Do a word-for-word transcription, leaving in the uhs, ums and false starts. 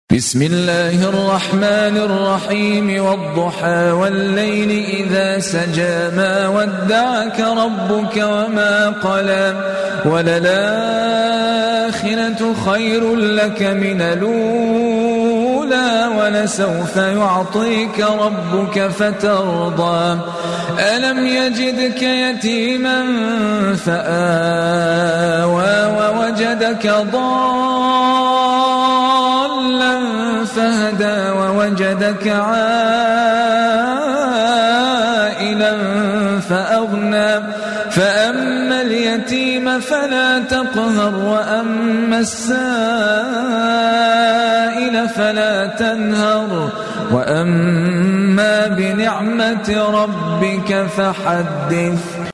بسم الله الرحمن الرحيم والضحى والليل إذا سجى ما ودعك ربك وما قلى وللآخرة خير لك من الأولى ولسوف يعطيك ربك فترضى ألم يجدك يتيما فآوى ووجدك ضالا فهدى ووجدك عائلا فأغنى فأما اليتيم فلا تقهر وأما السائل فلا تنهر وأما بنعمة ربك فحدث.